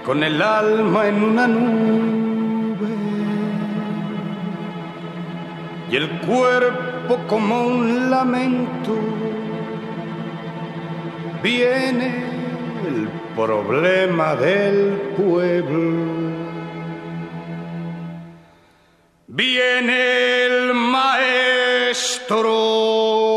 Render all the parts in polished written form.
con el alma en una nube y el cuerpo como un lamento. Viene el problema del pueblo. Viene el maestro.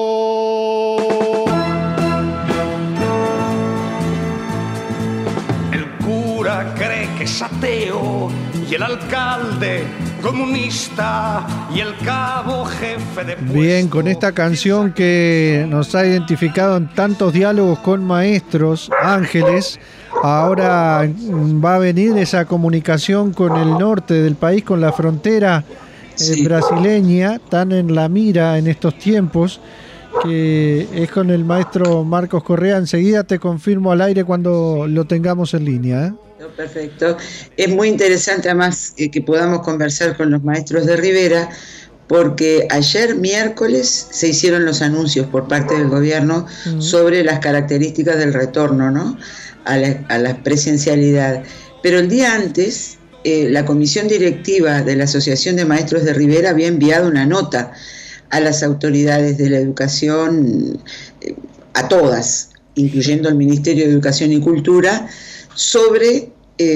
El cura cree que es ateo y el alcalde comunista y el cabo jefe de puesto. Bien, con esta canción que nos ha identificado en tantos diálogos con maestros, Ángeles, ahora va a venir esa comunicación con el norte del país, con la frontera brasileña, tan en la mira en estos tiempos, que es con el maestro Marcos Correa. Enseguida te confirmo al aire cuando lo tengamos en línea, ¿eh? Perfecto. Es muy interesante además que podamos conversar con los maestros de Rivera, porque ayer miércoles se hicieron los anuncios por parte del gobierno sobre las características del retorno, ¿no?, a la presencialidad. Pero el día antes, la comisión directiva de la Asociación de Maestros de Rivera había enviado una nota a las autoridades de la educación, a todas, incluyendo el Ministerio de Educación y Cultura, sobre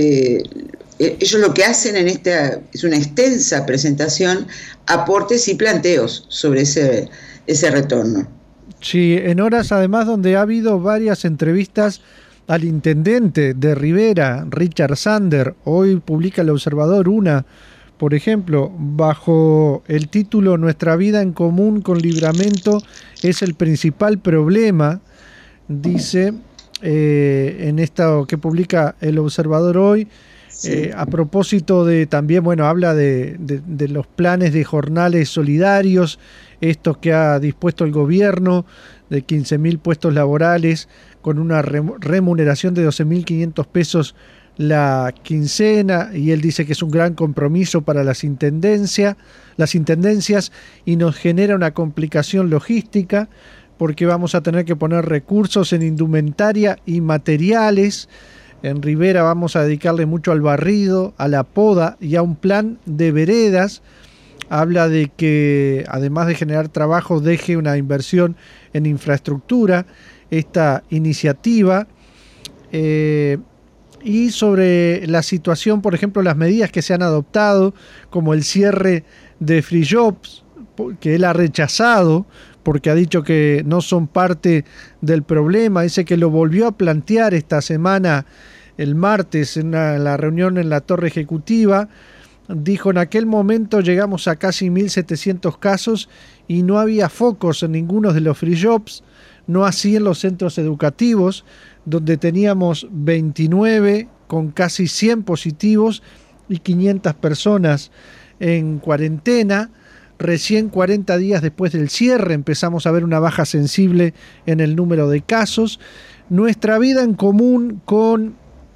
ellos lo que hacen en esta es una extensa presentación, aportes y planteos sobre ese retorno. Sí, en horas además donde ha habido varias entrevistas al intendente de Rivera, Richard Sander. Hoy publica El Observador una, por ejemplo, bajo el título "Nuestra vida en común con Libramento es el principal problema", dice en esto que publica El Observador hoy. Sí. A propósito de también, bueno, habla de los planes de jornales solidarios, estos que ha dispuesto el gobierno, de 15.000 puestos laborales, con una remuneración de 12.500 pesos la quincena, y él dice que es un gran compromiso para las intendencias, y nos genera una complicación logística, porque vamos a tener que poner recursos en indumentaria y materiales. En Rivera vamos a dedicarle mucho al barrido, a la poda y a un plan de veredas. Habla de que, además de generar trabajo, deje una inversión en infraestructura esta iniciativa. Y sobre la situación, por ejemplo, las medidas que se han adoptado, como el cierre de free jobs, que él ha rechazado porque ha dicho que no son parte del problema. Dice que lo volvió a plantear esta semana, el martes, en la reunión en la Torre Ejecutiva. Dijo: en aquel momento llegamos a casi 1.700 casos y no había focos en ninguno de los free jobs, no así en los centros educativos, donde teníamos 29 con casi 100 positivos y 500 personas en cuarentena. Recién 40 días después del cierre empezamos a ver una baja sensible en el número de casos. Nuestra vida en común con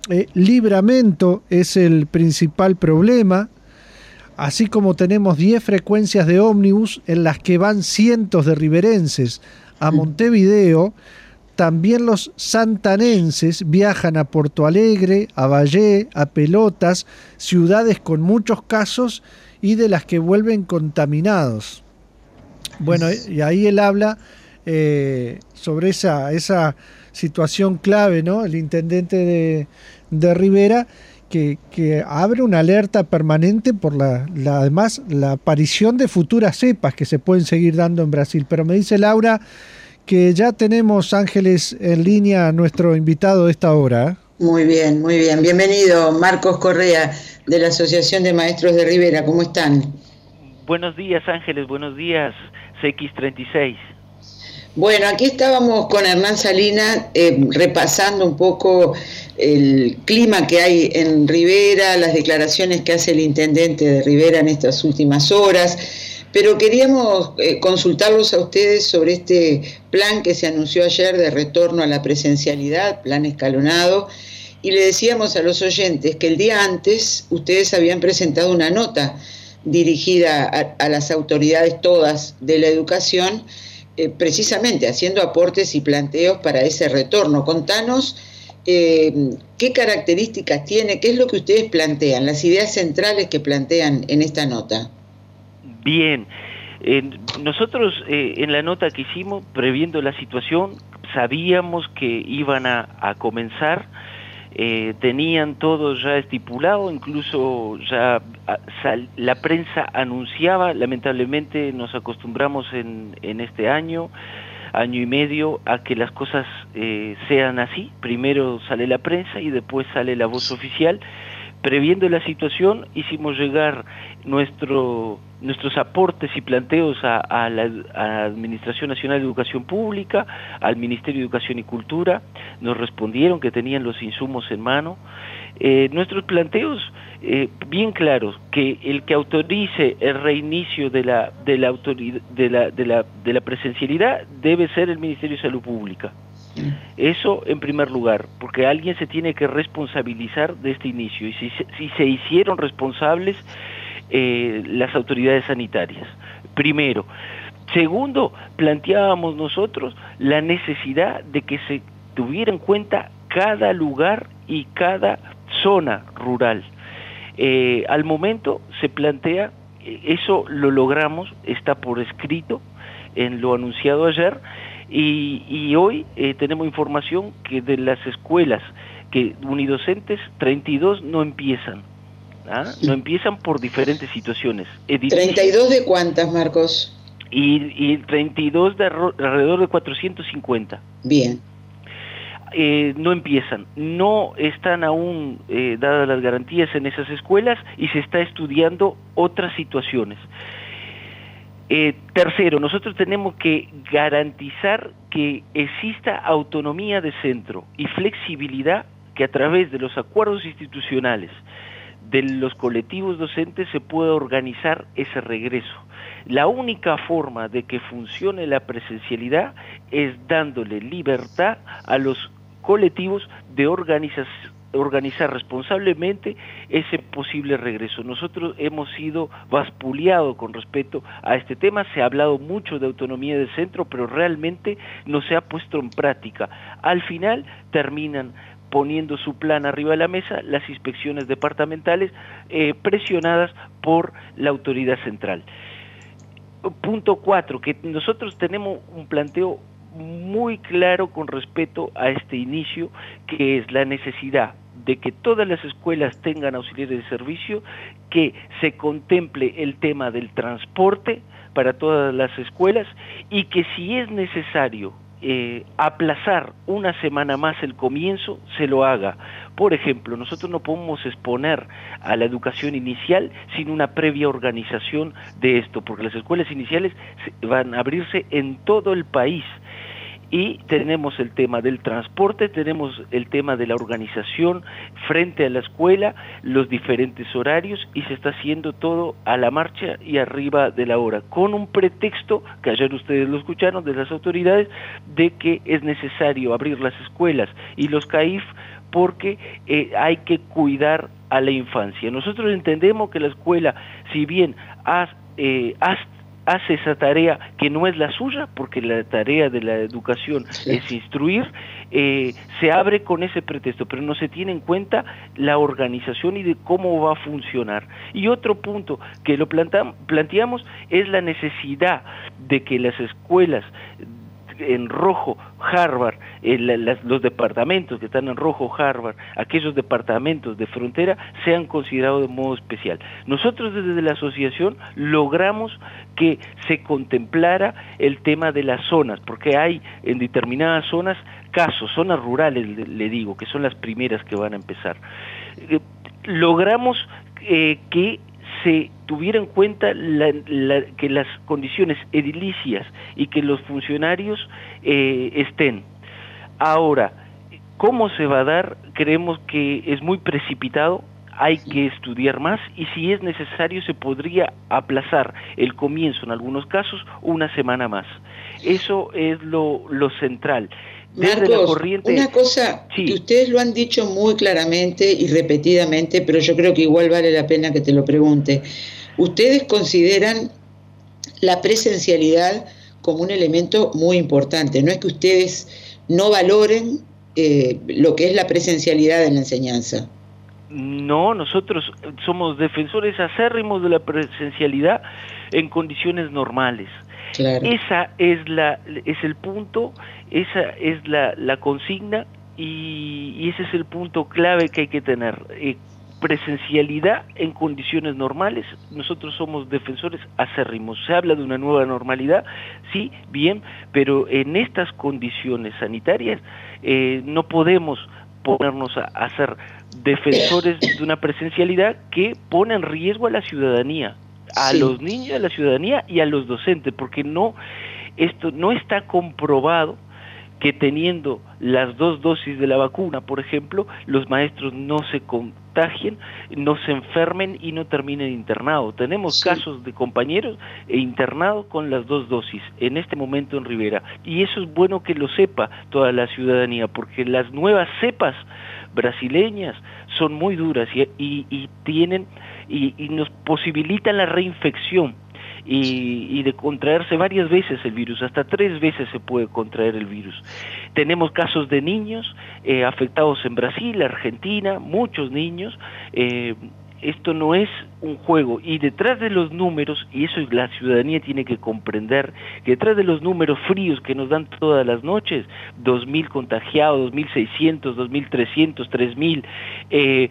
Libramento es el principal problema, así como tenemos 10 frecuencias de ómnibus en las que van cientos de riverenses a Montevideo. También los santanenses viajan a Porto Alegre, a Valle, a Pelotas, ciudades con muchos casos y de las que vuelven contaminados. Bueno, y ahí él habla sobre esa situación clave, ¿no? El intendente de Rivera, que abre una alerta permanente por además la aparición de futuras cepas que se pueden seguir dando en Brasil. Pero me dice Laura que ya tenemos, Ángeles, en línea a nuestro invitado de esta hora, ¿eh? Muy bien, muy bien. Bienvenido, Marcos Correa, de la Asociación de Maestros de Rivera. ¿Cómo están? Buenos días, Ángeles. Buenos días, CX36. Bueno, aquí estábamos con Hernán Salina repasando un poco el clima que hay en Rivera, las declaraciones que hace el intendente de Rivera en estas últimas horas, pero queríamos consultarlos a ustedes sobre este plan que se anunció ayer de retorno a la presencialidad, plan escalonado, y le decíamos a los oyentes que el día antes ustedes habían presentado una nota dirigida a las autoridades todas de la educación, precisamente haciendo aportes y planteos para ese retorno. Contanos ¿qué características tiene? ¿Qué es lo que ustedes plantean? Las ideas centrales que plantean en esta nota. Bien, nosotros en la nota que hicimos, previendo la situación, sabíamos que iban a comenzar, tenían todo ya estipulado, incluso ya la prensa anunciaba. Lamentablemente nos acostumbramos en este año y medio a que las cosas sean así. Primero sale la prensa y después sale la voz oficial. Previendo la situación, hicimos llegar nuestros aportes y planteos a la Administración Nacional de Educación Pública, al Ministerio de Educación y Cultura. Nos respondieron que tenían los insumos en mano. Nuestros planteos bien claros, que el que autorice el reinicio de la presencialidad debe ser el Ministerio de Salud Pública. Eso en primer lugar, porque alguien se tiene que responsabilizar de este inicio, y si se hicieron responsables las autoridades sanitarias, primero. Segundo, planteábamos nosotros la necesidad de que se tuviera en cuenta cada lugar y cada zona rural. Al momento se plantea, eso lo logramos, está por escrito en lo anunciado ayer, y hoy tenemos información que de las escuelas unidocentes, 32 no empiezan. No empiezan por diferentes situaciones. ¿32 de cuántas, Marcos? Y 32 de alrededor de 450. Bien. No empiezan, no están aún dadas las garantías en esas escuelas y se está estudiando otras situaciones. Tercero, nosotros tenemos que garantizar que exista autonomía de centro y flexibilidad, que a través de los acuerdos institucionales de los colectivos docentes se pueda organizar ese regreso. La única forma de que funcione la presencialidad es dándole libertad a los colectivos de organizar responsablemente ese posible regreso. Nosotros hemos sido vaspuleados con respecto a este tema. Se ha hablado mucho de autonomía de centro, pero realmente no se ha puesto en práctica. Al final terminan poniendo su plan arriba de la mesa las inspecciones departamentales, presionadas por la autoridad central. Punto 4, que nosotros tenemos un planteo muy claro con respecto a este inicio, que es la necesidad de que todas las escuelas tengan auxiliares de servicio, que se contemple el tema del transporte para todas las escuelas, y que si es necesario aplazar una semana más el comienzo, se lo haga. Por ejemplo, nosotros no podemos exponer a la educación inicial sin una previa organización de esto, porque las escuelas iniciales van a abrirse en todo el país. Y tenemos el tema del transporte, tenemos el tema de la organización frente a la escuela, los diferentes horarios, y se está haciendo todo a la marcha y arriba de la hora, con un pretexto, que ayer ustedes lo escucharon de las autoridades, de que es necesario abrir las escuelas y los CAIF porque hay que cuidar a la infancia. Nosotros entendemos que la escuela, si bien hace esa tarea que no es la suya, porque la tarea de la educación es instruir, se abre con ese pretexto, pero no se tiene en cuenta la organización y de cómo va a funcionar. Y otro punto que lo planteamos es la necesidad de que las escuelas en rojo Harvard, los departamentos que están en rojo Harvard, aquellos departamentos de frontera, sean considerados de modo especial. Nosotros desde la asociación logramos que se contemplara el tema de las zonas, porque hay en determinadas zonas casos, zonas rurales, le digo, que son las primeras que van a empezar. Logramos que se tuviera en cuenta que las condiciones edilicias y que los funcionarios estén. Ahora, ¿cómo se va a dar? Creemos que es muy precipitado, hay que estudiar más, y si es necesario se podría aplazar el comienzo en algunos casos una semana más. Eso es lo central. Marcos, una cosa que ustedes lo han dicho muy claramente y repetidamente, pero yo creo que igual vale la pena que te lo pregunte. ¿Ustedes consideran la presencialidad como un elemento muy importante? No es que ustedes no valoren lo que es la presencialidad en la enseñanza. No, nosotros somos defensores acérrimos de la presencialidad en condiciones normales. Claro. Esa es el punto, esa es la consigna y ese es el punto clave que hay que tener. Presencialidad en condiciones normales, nosotros somos defensores acérrimos. Se habla de una nueva normalidad, sí, bien, pero en estas condiciones sanitarias no podemos ponernos a ser defensores de una presencialidad que pone en riesgo a la ciudadanía, a los niños, a la ciudadanía y a los docentes, porque esto no está comprobado que teniendo las 2 dosis de la vacuna, por ejemplo, los maestros no se contagien, no se enfermen y no terminen internados. Tenemos casos de compañeros internados con las 2 dosis en este momento en Rivera. Y eso es bueno que lo sepa toda la ciudadanía, porque las nuevas cepas brasileñas son muy duras y nos posibilitan la reinfección. Y de contraerse varias veces el virus, hasta 3 veces se puede contraer el virus. Tenemos casos de niños afectados en Brasil, Argentina, muchos niños. Esto no es un juego, y detrás de los números, y eso la ciudadanía tiene que comprender, que detrás de los números fríos que nos dan todas las noches, 2.000 contagiados, 2.600, 2.300, 3.000,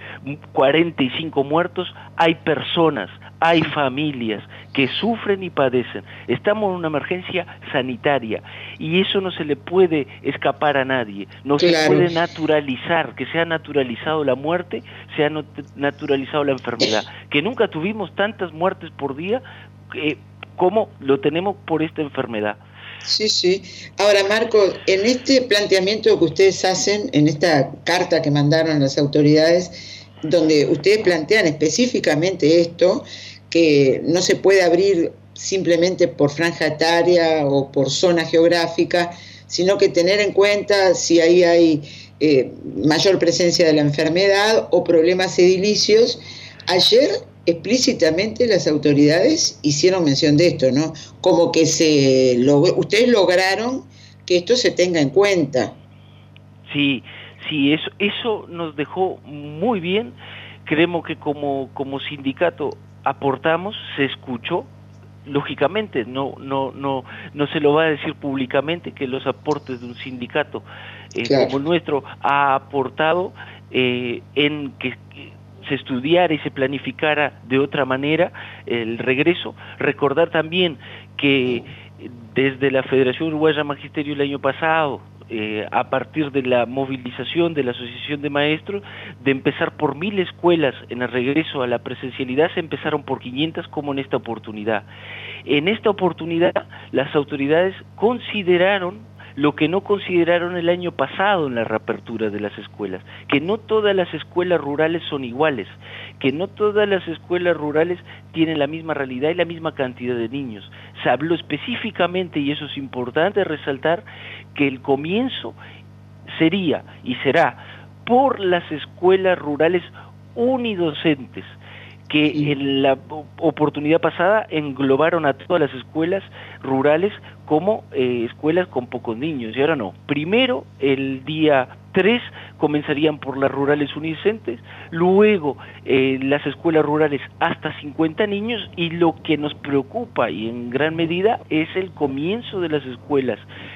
45 muertos, hay personas, hay familias que sufren y padecen. Estamos en una emergencia sanitaria y eso no se le puede escapar a nadie, no se puede naturalizar, que sea naturalizado la muerte, sea naturalizado la enfermedad, que nunca tuvimos tantas muertes por día como lo tenemos por esta enfermedad. Sí, sí. Ahora, Marco, en este planteamiento que ustedes hacen, en esta carta que mandaron las autoridades, donde ustedes plantean específicamente esto, que no se puede abrir simplemente por franja etaria o por zona geográfica, sino que tener en cuenta si ahí hay mayor presencia de la enfermedad o problemas edilicios. Ayer explícitamente las autoridades hicieron mención de esto, ¿no? Como que ustedes lograron que esto se tenga en cuenta. Sí, eso nos dejó muy bien. Creemos que como sindicato aportamos, se escuchó, lógicamente no se lo va a decir públicamente que los aportes de un sindicato como el nuestro ha aportado en que se estudiara y se planificara de otra manera el regreso. Recordar también que desde la Federación Uruguaya Magisterio el año pasado, a partir de la movilización de la Asociación de Maestros, de empezar por 1.000 escuelas en el regreso a la presencialidad, se empezaron por 500 como en esta oportunidad. En esta oportunidad las autoridades consideraron lo que no consideraron el año pasado en la reapertura de las escuelas, que no todas las escuelas rurales son iguales, que no todas las escuelas rurales tienen la misma realidad y la misma cantidad de niños. Se habló específicamente, y eso es importante resaltar, que el comienzo sería y será por las escuelas rurales unidocentes, que en la oportunidad pasada englobaron a todas las escuelas rurales como escuelas con pocos niños, y ahora no. Primero, el día 3, comenzarían por las rurales unidocentes, luego las escuelas rurales hasta 50 niños, y lo que nos preocupa, y en gran medida, es el comienzo de las escuelas,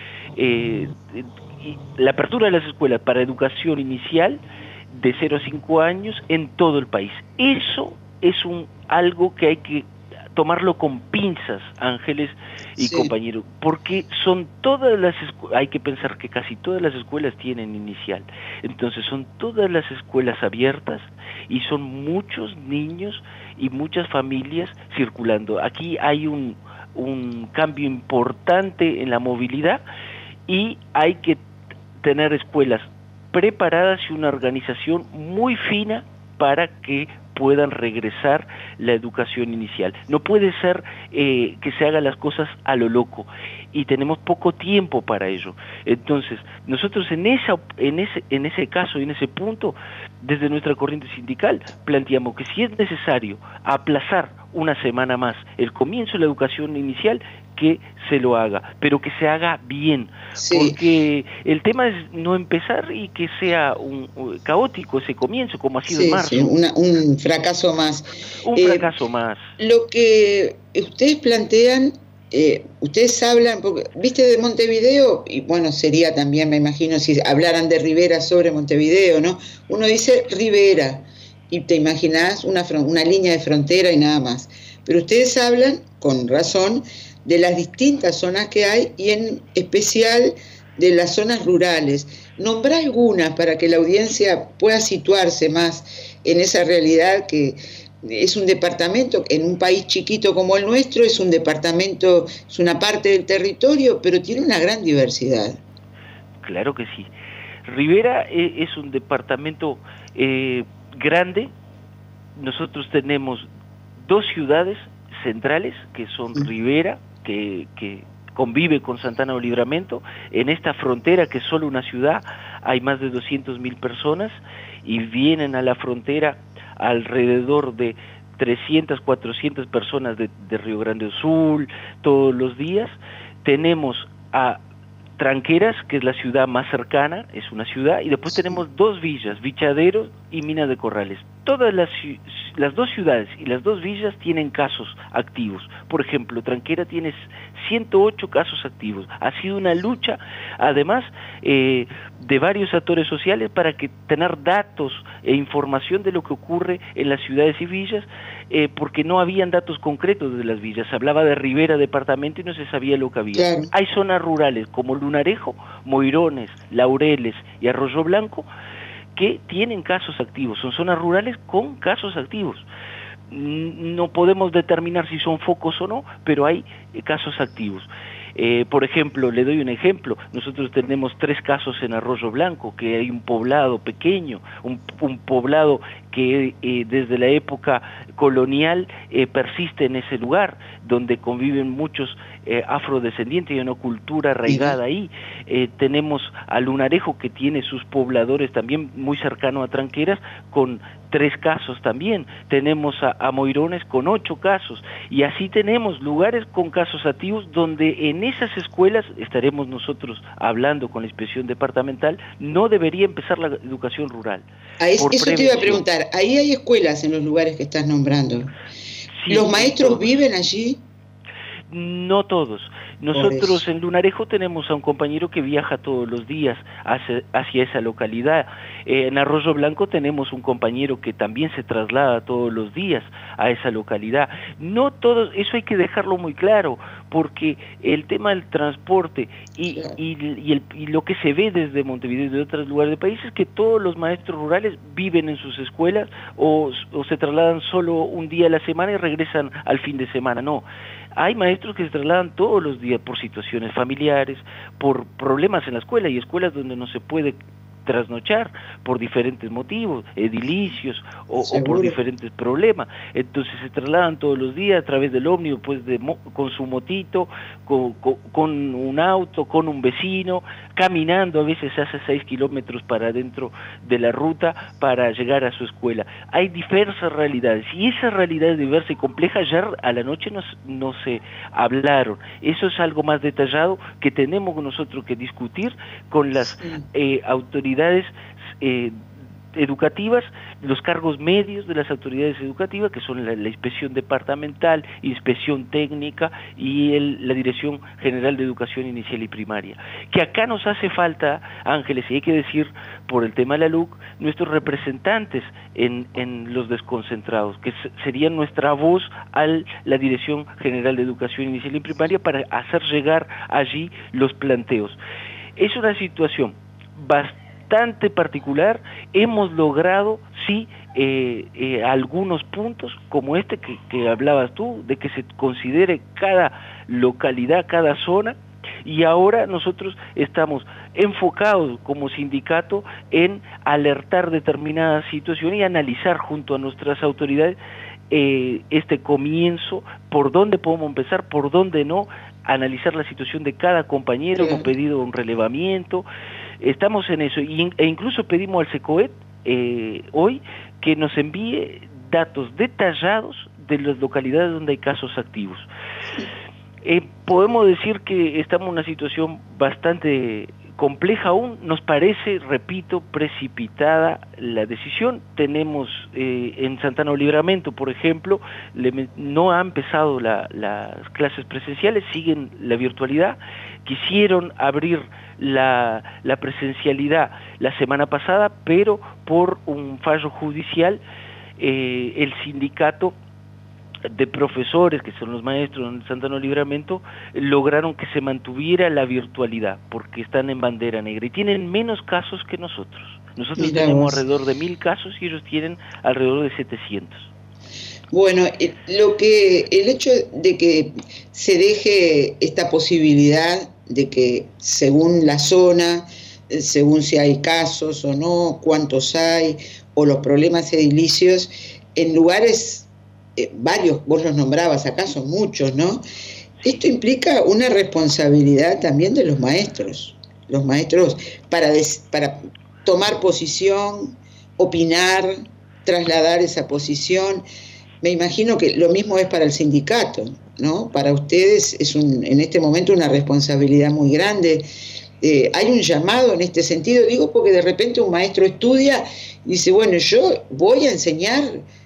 la apertura de las escuelas para educación inicial de 0 a 5 años en todo el país. Eso es algo que hay que tomarlo con pinzas, Ángeles y compañeros, porque son todas las hay que pensar que casi todas las escuelas tienen inicial, entonces son todas las escuelas abiertas y son muchos niños y muchas familias circulando. Aquí hay un cambio importante en la movilidad y hay que tener escuelas preparadas y una organización muy fina para que puedan regresar la educación inicial. No puede ser que se hagan las cosas a lo loco, y tenemos poco tiempo para ello. Entonces, nosotros en ese caso y en ese punto, desde nuestra corriente sindical, planteamos que si es necesario aplazar una semana más el comienzo de la educación inicial, que se lo haga, pero que se haga bien, porque el tema es no empezar y que sea caótico ese comienzo, como ha sido en marzo. Un fracaso más. Un fracaso más. Lo que ustedes plantean, ustedes hablan, porque, viste, de Montevideo, y bueno, sería también, me imagino, si hablaran de Rivera sobre Montevideo, ¿no? Uno dice Rivera, y te imaginás una línea de frontera y nada más. Pero ustedes hablan, con razón, de las distintas zonas que hay y en especial de las zonas rurales. Nombrá algunas para que la audiencia pueda situarse más en esa realidad que es un departamento, en un país chiquito como el nuestro, es un departamento, es una parte del territorio, pero tiene una gran diversidad. Claro que sí. Rivera es un departamento grande. Nosotros tenemos 2 ciudades centrales, que son Rivera, que convive con Santana do Livramento. En esta frontera, que es solo una ciudad, hay más de 200.000 personas, y vienen a la frontera alrededor de 300, 400 personas de Río Grande do Sul todos los días. Tenemos a Tranqueras, que es la ciudad más cercana, es una ciudad, y después tenemos 2 villas, Vichadero y Mina de Corrales. Todas las 2 ciudades y las 2 villas tienen casos activos. Por ejemplo, Tranquera tiene 108 casos activos. Ha sido una lucha, además, de varios actores sociales para tener datos e información de lo que ocurre en las ciudades y villas, porque no habían datos concretos de las villas. Se hablaba de Rivera departamento y no se sabía lo que había. Claro. Hay zonas rurales como Lunarejo, Moirones, Laureles y Arroyo Blanco que tienen casos activos. Son zonas rurales con casos activos. No podemos determinar si son focos o no, pero hay casos activos. Por ejemplo, le doy un ejemplo, nosotros tenemos 3 casos en Arroyo Blanco, que hay un poblado pequeño, un poblado que desde la época colonial persiste en ese lugar, donde conviven muchos afrodescendientes y una cultura arraigada ahí. Tenemos a Lunarejo, que tiene sus pobladores también muy cercano a Tranqueras, con 3 casos también. Tenemos a Moirones con 8 casos, y así tenemos lugares con casos activos donde en esas escuelas, estaremos nosotros hablando con la inspección departamental, no debería empezar la educación rural. Eso te iba a preguntar, ¿ahí hay escuelas en los lugares que estás nombrando? Sí, ¿los maestros viven allí? No todos. Nosotros en Lunarejo tenemos a un compañero que viaja todos los días hacia esa localidad. En Arroyo Blanco tenemos un compañero que también se traslada todos los días a esa localidad. No todos, eso hay que dejarlo muy claro, porque el tema del transporte y lo que se ve desde Montevideo y de otros lugares del país es que todos los maestros rurales viven en sus escuelas o se trasladan solo un día a la semana y regresan al fin de semana. No. Hay maestros que se trasladan todos los días por situaciones familiares, por problemas en la escuela, y escuelas donde no se puede trasnochar por diferentes motivos, edilicios o por diferentes problemas. Entonces se trasladan todos los días a través del ómnibus, pues con su motito, con un auto, con un vecino, caminando, a veces hace 6 kilómetros para dentro de la ruta para llegar a su escuela. Hay diversas realidades, y esas realidades diversas y complejas ya a la noche no se hablaron. Eso es algo más detallado que tenemos nosotros que discutir con las autoridades educativas, los cargos medios de las autoridades educativas, que son la inspección departamental, inspección técnica y la Dirección General de Educación Inicial y Primaria. Que acá nos hace falta, Ángeles, y hay que decir, por el tema de la LUC, nuestros representantes en los desconcentrados, que serían nuestra voz a la Dirección General de Educación Inicial y Primaria para hacer llegar allí los planteos. Es una situación bastante particular. Hemos logrado, sí, algunos puntos como este que hablabas tú, de que se considere cada localidad, cada zona, y ahora nosotros estamos enfocados como sindicato en alertar determinadas situaciones y analizar junto a nuestras autoridades este comienzo, por dónde podemos empezar, por dónde no, analizar la situación de cada compañero. Hemos pedido un relevamiento. Estamos en eso, e incluso pedimos al SECOET hoy que nos envíe datos detallados de las localidades donde hay casos activos. Podemos decir que estamos en una situación bastante compleja aún. Nos parece, repito, precipitada la decisión. Tenemos en Santana del Livramento, por ejemplo, no ha empezado las clases presenciales, siguen la virtualidad. Quisieron abrir la presencialidad la semana pasada, pero por un fallo judicial el sindicato de profesores, que son los maestros en Santana del Livramento, lograron que se mantuviera la virtualidad, porque están en bandera negra y tienen menos casos que nosotros. Nosotros tenemos alrededor de 1000 casos y ellos tienen alrededor de 700. Bueno, el hecho de que se deje esta posibilidad de que según la zona, según si hay casos o no, cuántos hay, o los problemas edilicios, en lugares varios, vos los nombrabas acá, son muchos, ¿no? Esto implica una responsabilidad también de los maestros para tomar posición, opinar, trasladar esa posición. Me imagino que lo mismo es para el sindicato, ¿no? Para ustedes es en este momento una responsabilidad muy grande. Hay un llamado en este sentido, digo, porque de repente un maestro estudia y dice, bueno, yo voy a enseñar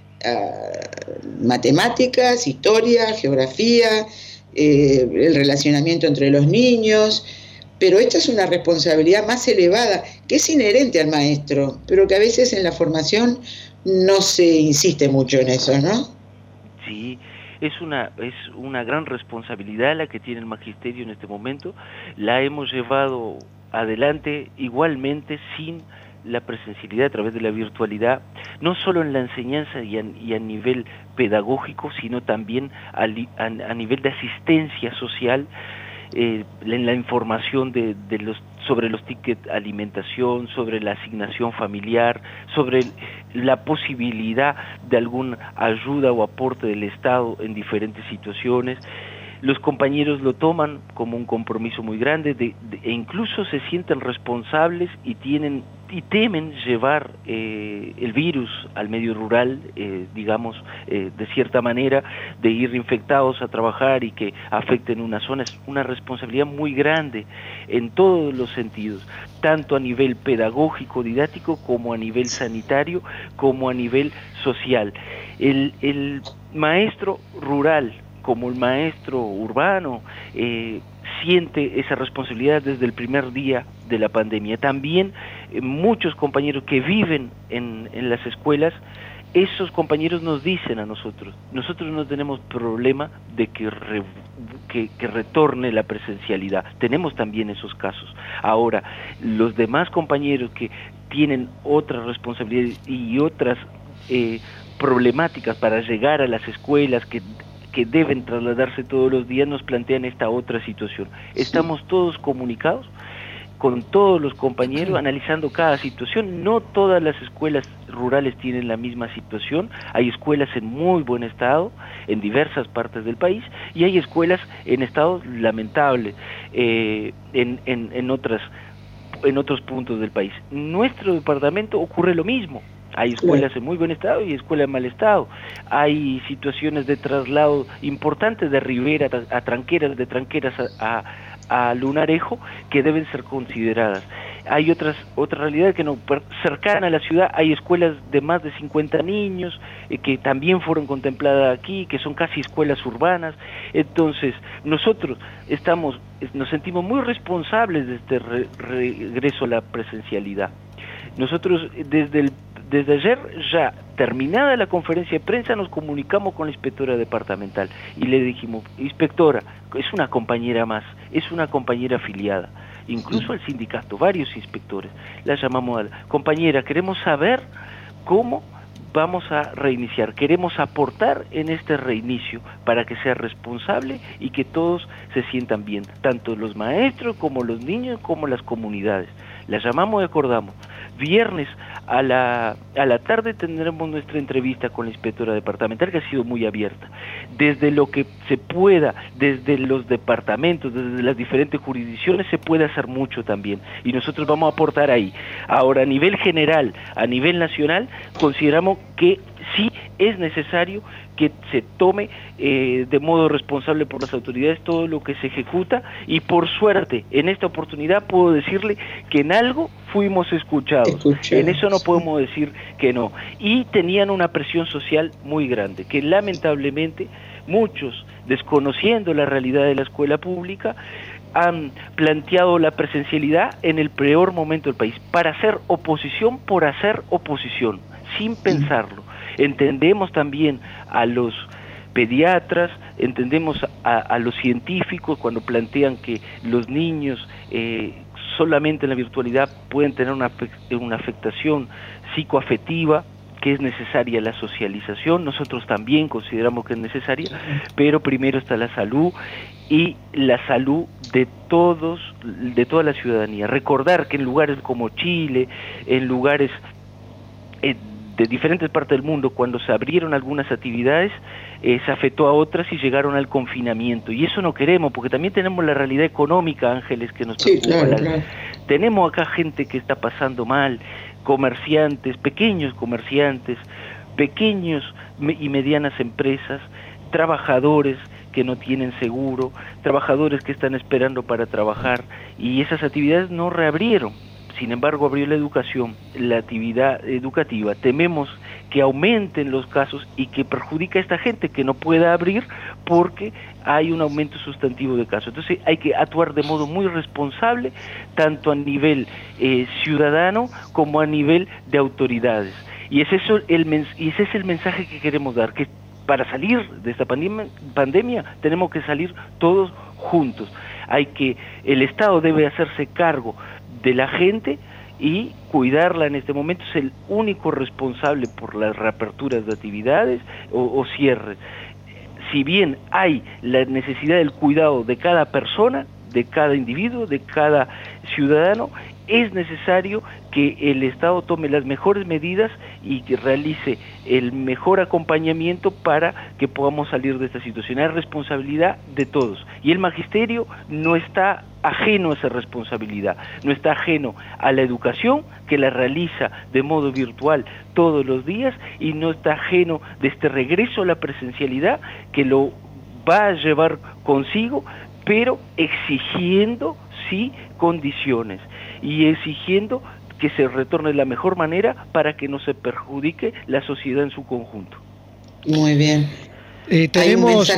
matemáticas, historia, geografía, el relacionamiento entre los niños, pero esta es una responsabilidad más elevada que es inherente al maestro, pero que a veces en la formación no se insiste mucho en eso, ¿no? Sí, es una gran responsabilidad la que tiene el magisterio en este momento. La hemos llevado adelante igualmente sin la presencialidad, a través de la virtualidad, no solo en la enseñanza y a nivel pedagógico, sino también a nivel de asistencia social, en la información sobre los tickets de alimentación, sobre la asignación familiar, sobre la posibilidad de alguna ayuda o aporte del Estado en diferentes situaciones. Los compañeros lo toman como un compromiso muy grande e incluso se sienten responsables y temen llevar el virus al medio rural, digamos, de cierta manera, de ir infectados a trabajar y que afecten una zona. Es una responsabilidad muy grande en todos los sentidos, tanto a nivel pedagógico, didáctico, como a nivel sanitario, como a nivel social. El maestro rural, como el maestro urbano, siente esa responsabilidad desde el primer día de la pandemia. También muchos compañeros que viven en las escuelas, esos compañeros nos dicen a nosotros no tenemos problema de que retorne la presencialidad. Tenemos también esos casos. Ahora, los demás compañeros que tienen otras responsabilidades y otras problemáticas para llegar a las escuelas, que deben trasladarse todos los días, nos plantean esta otra situación. Estamos todos comunicados con todos los compañeros, analizando cada situación. No todas las escuelas rurales tienen la misma situación. Hay escuelas en muy buen estado en diversas partes del país y hay escuelas en estado lamentable en otros puntos del país. En nuestro departamento ocurre lo mismo. Hay escuelas en muy buen estado y escuelas en mal estado. Hay situaciones de traslado importantes de Rivera a Tranqueras, de Tranqueras a Lunarejo, que deben ser consideradas. Hay otra realidad que no, cercana a la ciudad hay escuelas de más de 50 niños que también fueron contempladas aquí, que son casi escuelas urbanas. Entonces, nosotros nos sentimos muy responsables de este regreso a la presencialidad. Nosotros desde ayer, ya terminada la conferencia de prensa, nos comunicamos con la inspectora departamental y le dijimos, inspectora, es una compañera más, es una compañera afiliada, incluso al sindicato, varios inspectores. La llamamos a compañera, queremos saber cómo vamos a reiniciar, queremos aportar en este reinicio para que sea responsable y que todos se sientan bien, tanto los maestros como los niños como las comunidades. La llamamos y acordamos. Viernes a la tarde tendremos nuestra entrevista con la inspectora departamental, que ha sido muy abierta. Desde lo que se pueda, desde los departamentos, desde las diferentes jurisdicciones, se puede hacer mucho también. Y nosotros vamos a aportar ahí. Ahora, a nivel general, a nivel nacional, consideramos que Sí es necesario que se tome de modo responsable por las autoridades todo lo que se ejecuta, y por suerte en esta oportunidad puedo decirle que en algo fuimos escuchados. En eso no podemos decir que no. Y tenían una presión social muy grande, que lamentablemente muchos, desconociendo la realidad de la escuela pública, han planteado la presencialidad en el peor momento del país, para hacer oposición por hacer oposición, sin pensarlo. Entendemos también a los pediatras, entendemos a los científicos cuando plantean que los niños solamente en la virtualidad pueden tener una afectación psicoafectiva, que es necesaria la socialización. Nosotros también consideramos que es necesaria, pero primero está la salud, y la salud de todos, de toda la ciudadanía. Recordar que en lugares como Chile, en lugares de diferentes partes del mundo, cuando se abrieron algunas actividades, se afectó a otras y llegaron al confinamiento, y eso no queremos, porque también tenemos la realidad económica, Ángeles, que nos preocupa. Claro. Tenemos acá gente que está pasando mal, comerciantes, pequeños y medianas empresas, trabajadores que no tienen seguro, trabajadores que están esperando para trabajar, y esas actividades no reabrieron. Sin embargo, abrió la educación, la actividad educativa. Tememos que aumenten los casos y que perjudica a esta gente que no pueda abrir porque hay un aumento sustantivo de casos. Entonces hay que actuar de modo muy responsable, tanto a nivel ciudadano como a nivel de autoridades. Y ese es el mensaje que queremos dar, que para salir de esta pandemia tenemos que salir todos juntos. El Estado debe hacerse cargo de la gente y cuidarla en este momento. Es el único responsable por las reaperturas de actividades o cierres. Si bien hay la necesidad del cuidado de cada persona, de cada individuo, de cada ciudadano, es necesario que el Estado tome las mejores medidas y que realice el mejor acompañamiento para que podamos salir de esta situación. Es responsabilidad de todos, y el magisterio no está ajeno a esa responsabilidad, no está ajeno a la educación, que la realiza de modo virtual todos los días, y no está ajeno de este regreso a la presencialidad, que lo va a llevar consigo, pero exigiendo sí condiciones y exigiendo que se retorne de la mejor manera para que no se perjudique la sociedad en su conjunto. Muy bien. Tenemos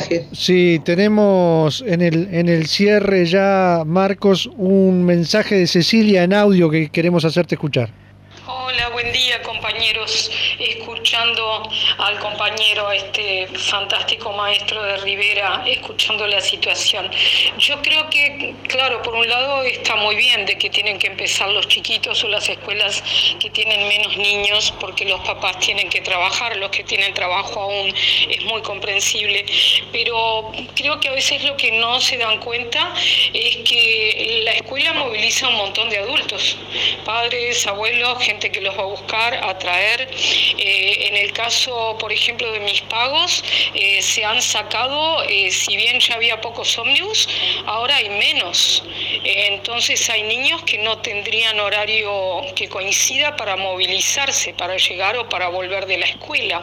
en el cierre ya, Marcos, un mensaje de Cecilia en audio que queremos hacerte escuchar. Hola, buen día, compañeros. Escuchando al compañero, este fantástico maestro de Rivera, escuchando la situación. Yo creo que, claro, por un lado está muy bien de que tienen que empezar los chiquitos o las escuelas que tienen menos niños, porque los papás tienen que trabajar, los que tienen trabajo aún es muy comprensible, pero creo que a veces lo que no se dan cuenta es que la escuela moviliza un montón de adultos, padres, abuelos, gente que los va a buscar, a traer. En el caso, por ejemplo, de mis pagos, se han sacado, si bien ya había pocos ómnibus, ahora hay menos. Entonces hay niños que no tendrían horario que coincida para movilizarse, para llegar o para volver de la escuela.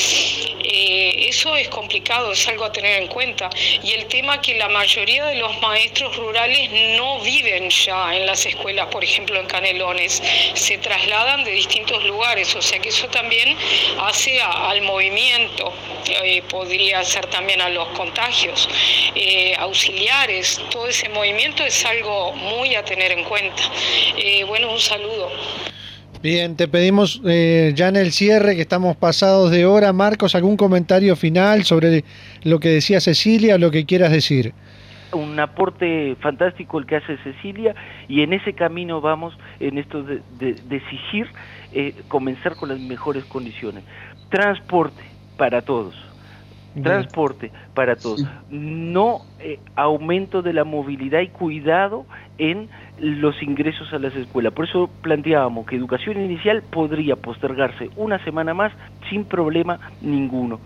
Eso es complicado, es algo a tener en cuenta. Y el tema que la mayoría de los maestros rurales no viven ya en las escuelas, por ejemplo en Canelones, se trasladan de distintos lugares, o sea que eso también hace al movimiento, podría ser también a los contagios, auxiliares, todo ese movimiento es algo muy a tener en cuenta. Bueno, un saludo. Bien, te pedimos ya en el cierre, que estamos pasados de hora, Marcos, algún comentario final sobre lo que decía Cecilia o lo que quieras decir. Un aporte fantástico el que hace Cecilia, y en ese camino vamos, en esto de exigir comenzar con las mejores condiciones. Transporte para todos. Transporte para todos. No aumento de la movilidad y cuidado en los ingresos a las escuelas. Por eso planteábamos que educación inicial podría postergarse una semana más sin problema ninguno.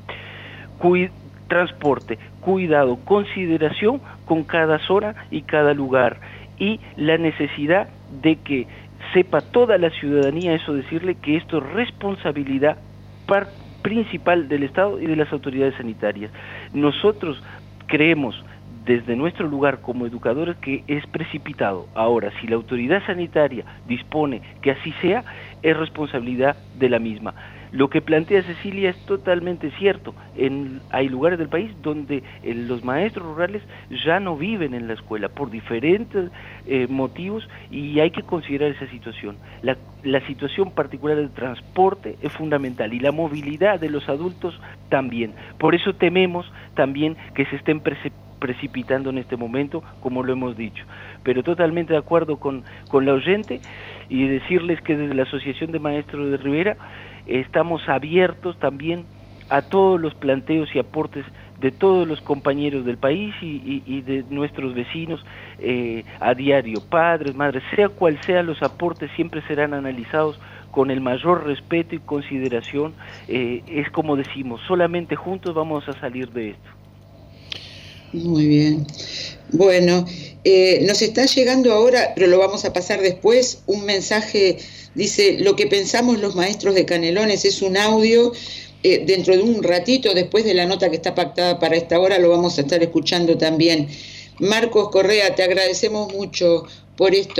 Transporte, cuidado, consideración con cada zona y cada lugar, y la necesidad de que sepa toda la ciudadanía, eso decirle que esto es responsabilidad principal del Estado y de las autoridades sanitarias. Nosotros creemos desde nuestro lugar como educadores que es precipitado. Ahora, si la autoridad sanitaria dispone que así sea, es responsabilidad de la misma. Lo que plantea Cecilia es totalmente cierto. Hay lugares del país donde los maestros rurales ya no viven en la escuela por diferentes motivos, y hay que considerar esa situación. La situación particular del transporte es fundamental, y la movilidad de los adultos también. Por eso tememos también que se estén precipitando en este momento, como lo hemos dicho. Pero totalmente de acuerdo con la oyente, y decirles que desde la Asociación de Maestros de Rivera estamos abiertos también a todos los planteos y aportes de todos los compañeros del país y de nuestros vecinos a diario. Padres, madres, sea cual sean los aportes, siempre serán analizados con el mayor respeto y consideración. Es como decimos, solamente juntos vamos a salir de esto. Muy bien. Bueno, nos está llegando ahora, pero lo vamos a pasar después, un mensaje, dice: lo que pensamos los maestros de Canelones. Es un audio, dentro de un ratito, después de la nota que está pactada para esta hora, lo vamos a estar escuchando también. Marcos Correa, te agradecemos mucho por esto,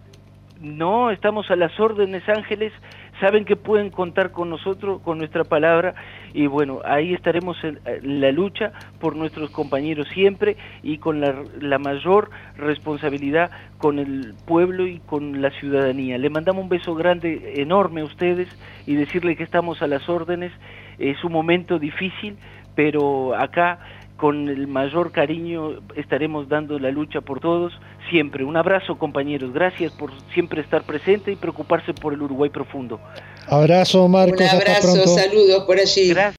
No, estamos a las órdenes, Ángeles. Saben que pueden contar con nosotros, con nuestra palabra, y bueno, ahí estaremos en la lucha por nuestros compañeros siempre, y con la mayor responsabilidad con el pueblo y con la ciudadanía. Le mandamos un beso grande, enorme a ustedes, y decirle que estamos a las órdenes. Es un momento difícil, pero acá con el mayor cariño estaremos dando la lucha por todos, siempre. Un abrazo, compañeros, gracias por siempre estar presente y preocuparse por el Uruguay profundo. Abrazo, Marcos, un abrazo, hasta pronto. Saludos por allí. Gracias.